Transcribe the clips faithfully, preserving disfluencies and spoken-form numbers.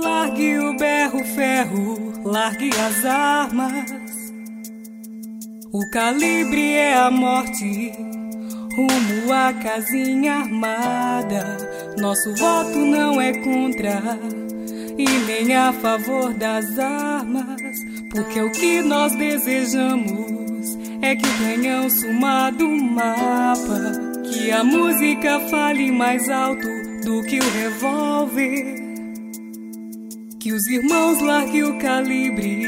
Largue o berro, ferro, largue as armas. O calibre é a morte, rumo à casinha armada. Nosso voto não é contra e nem a favor das armas, porque o que nós desejamos é que o canhão suma do mapa, que a música fale mais alto do que o revólver, que os irmãos larguem o calibre,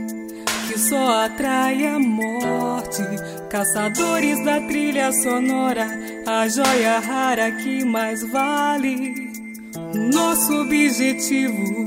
que só atrai a morte. Caçadores da trilha sonora, a joia rara que mais vale. Nosso objetivo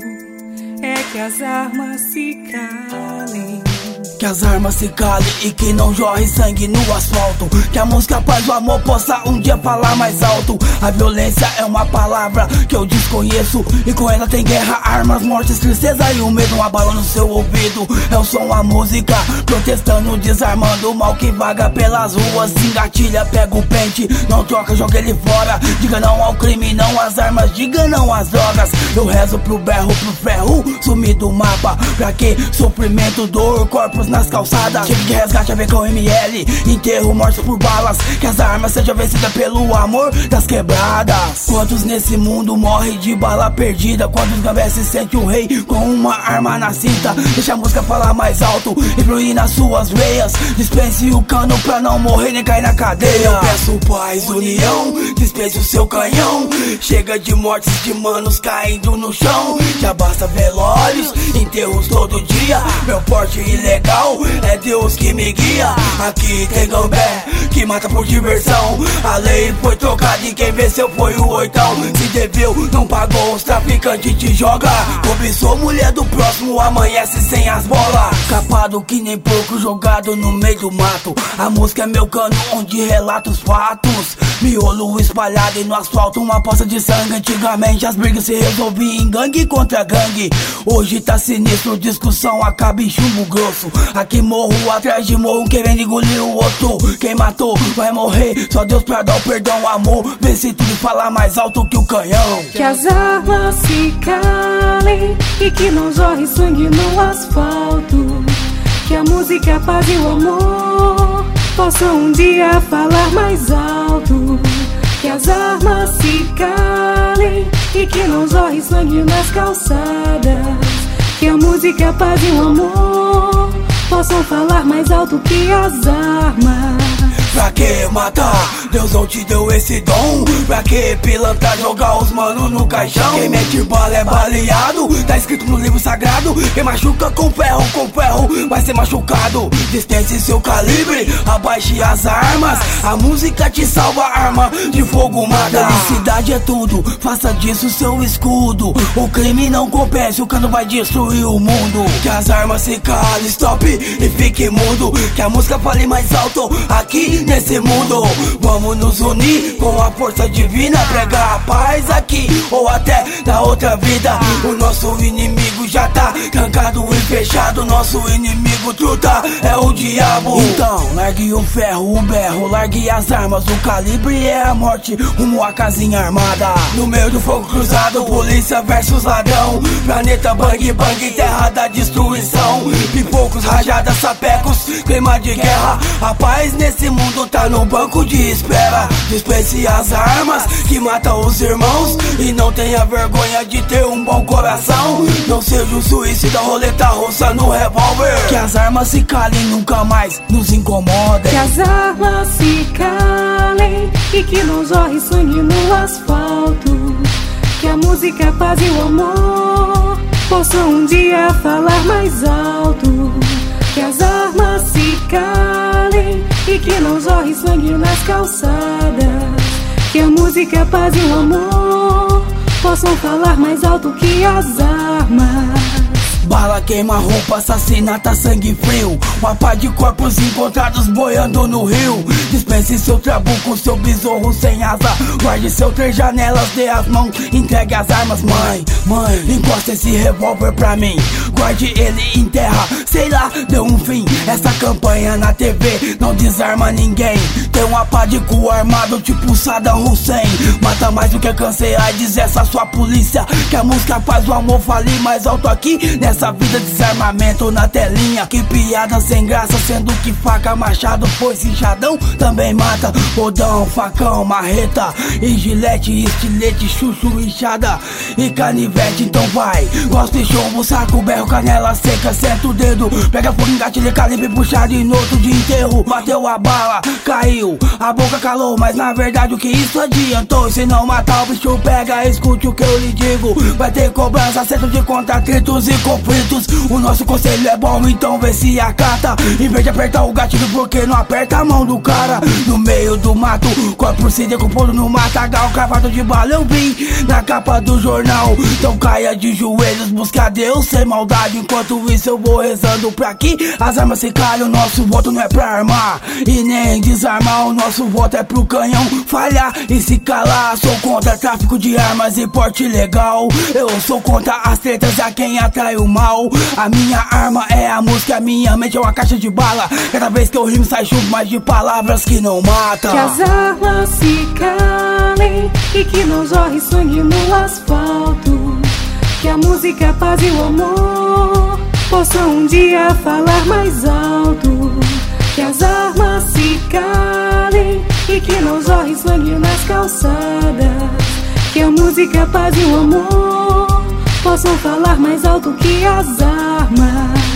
é que as armas se calem. Que as armas se calem e que não jorre sangue no asfalto. Que a música paz, o amor possa um dia falar mais alto. A violência é uma palavra que eu desconheço, e com ela tem guerra, armas, mortes, tristeza e o medo. Uma bala no seu ouvido, é o som, a música protestando, desarmando o mal que vaga pelas ruas. Engatilha, pega o pente, não troca, joga ele fora. Diga não ao crime, não às armas, diga não às drogas. Eu rezo pro berro, pro ferro, sumir do mapa. Pra que sofrimento, dor, corpos nas calçadas. Chega de resgate a ver com M L, enterro, morte por balas. Que as armas sejam vencidas pelo amor das quebradas. Quantos nesse mundo morrem de bala perdida? Quantos gambés se sente um rei com uma arma na cinta? Deixa a música falar mais alto e fluir nas suas veias. Dispense o cano pra não morrer nem cair na cadeia. Eu peço paz, união, dispense o seu canhão. Chega de mortes de manos caindo no chão. Já basta velórios, enterros todo dia. Meu porte ilegal é Deus que me guia. Aqui tem gambé que mata por diversão. A lei foi trocada e quem venceu foi o oitão. Se deveu, não pagou, os traficantes te joga. Cobiçou mulher do próximo, amanhece sem as bolas. Capado que nem porco jogado no meio do mato. A música é meu cano onde relata os fatos. Miolo espalhado e no asfalto uma poça de sangue. Antigamente as brigas se resolviam em gangue contra gangue. Hoje tá sinistro, discussão acaba em chumbo grosso. Aqui morro atrás de morro, querendo engolir o outro. Quem matou vai morrer, só Deus pra dar o perdão, amor. Vê se tudo fala mais alto que o canhão. Que as armas se calem e que não jorre sangue no asfalto. Que a música, a paz e o amor possam um dia falar mais alto. Que as armas se calem e que não jorre sangue nas calçadas. Que a música, a paz e o amor possam falar mais alto que as armas. Pra que matar? Deus não te deu esse dom. Pra que pilantrar, jogar os manos no caixão? Quem mete bala é baleado, tá escrito no livro sagrado. Quem machuca com ferro, com ferro vai ser machucado. Dispense seu calibre, abaixe as armas. A música te salva, arma de fogo mata. Felicidade é tudo, faça disso seu escudo. O crime não compensa, o cano vai destruir o mundo. Que as armas se calem, stop e fique mudo. Que a música fale mais alto aqui nesse mundo. Vamos nos unir com a força divina, pregar a paz aqui ou até na outra vida. O nosso inimigo já tá trancado e fechado. Nosso inimigo truta é o diabo. Então largue o ferro, o berro, largue as armas. O calibre é a morte, rumo à casinha armada. No meio do fogo cruzado, polícia versus ladrão. Planeta bang bang, terra da destruição. Pipocos, rajadas, sapecos, clima de guerra. A paz nesse mundo tá no banco de espera. Dispense as armas que matam os irmãos e não tenha vergonha de ter um bom coração. Não seja um suicida, roleta russa no revólver. Que as armas se calem, nunca mais nos incomodem. Que as armas se calem e que não jorre sangue no asfalto. Que a música, a paz e o amor possam um dia falar mais alto. Que as armas se calem e que não jorre sangue nas calçadas. Que a música, a paz e o amor possam falar mais alto que as armas. Bala queima roupa, assassinata, sangue frio. Uma pá de corpos encontrados boiando no rio. Dispense seu trabuco, seu besouro sem asa. Guarde seu três janelas, dê as mãos, entregue as armas. Mãe, mãe, encosta esse revólver pra mim. Guarde ele em terra, sei lá, deu um fim. Essa campanha na T V não desarma ninguém. Tem uma pá de cu armado tipo Saddam Hussein. Mata mais do que cansei, ai diz essa sua polícia. Que a música faz o amor falir mais alto aqui nessa vida de desarmamento na telinha. Que piada sem graça, sendo que faca, machado, foice, enxadão também mata. Bodão, facão, marreta e gilete, estilete, chuchu, enxada e canivete. Então vai, gosto de chumbo, saco, berro, canela seca, senta o dedo, pega fogo, engatilha, calibre, puxado e no outro de enterro. Bateu a bala, caiu, a boca calou, mas na verdade o que isso adiantou? Se não matar o bicho pega, escute o que eu lhe digo. Vai ter cobrança, acerto de conta, atritos e conflitos. O nosso conselho é bom, então vê se acata. Em vez de apertar o gatilho, porque não aperta a mão do cara. No meio do mato, corpo se decompondo no matagal, cravado de bala eu vi na capa do jornal. Então caia de joelhos, busca Deus sem maldade. Enquanto isso eu vou rezando pra que as armas se calham. O nosso voto não é pra armar e nem desarmar. O nosso voto é pro canhão falhar e se calar. Sou contra tráfico de armas e porte ilegal. Eu sou contra as tretas a quem atrai o mal. A minha arma é a música, a minha mente é uma caixa de bala. Cada vez que eu rimo sai chuva, mas de palavras que não matam. Que as armas se calem e que não jorre sangue no asfalto. Que a música, a paz e o amor possam um dia falar mais alto. Que as armas se calem e que não jorre sangue nas calçadas. Que a música, a paz e o amor possam falar mais alto que as armas.